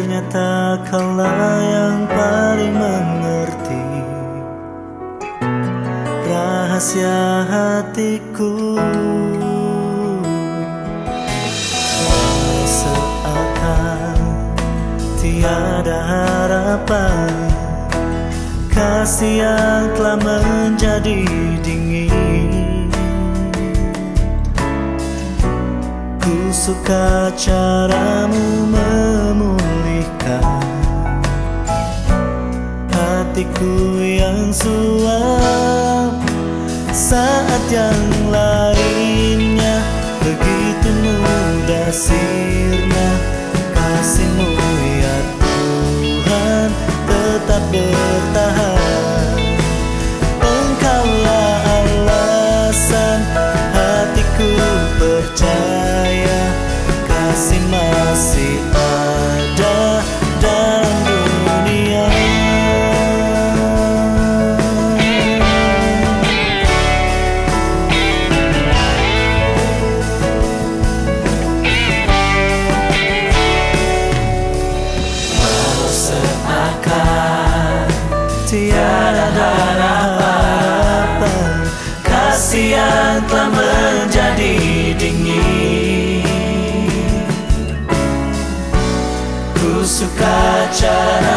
Ternyata kaulah yang paling mengerti rahasia hatiku. Seakan tiada harapan, kasih yang telah menjadi dingin. Ku suka caramu memulihkan hatiku yang suam, saat yang lainnya begitu mudah sirna. Kasih-Mu ya Tuhan tetap bertahan. Engkaulah alasan hatiku percaya kasih masih ada dalam dunia. Tiada harapan, kasih yang telah menjadi dingin. Ku suka cara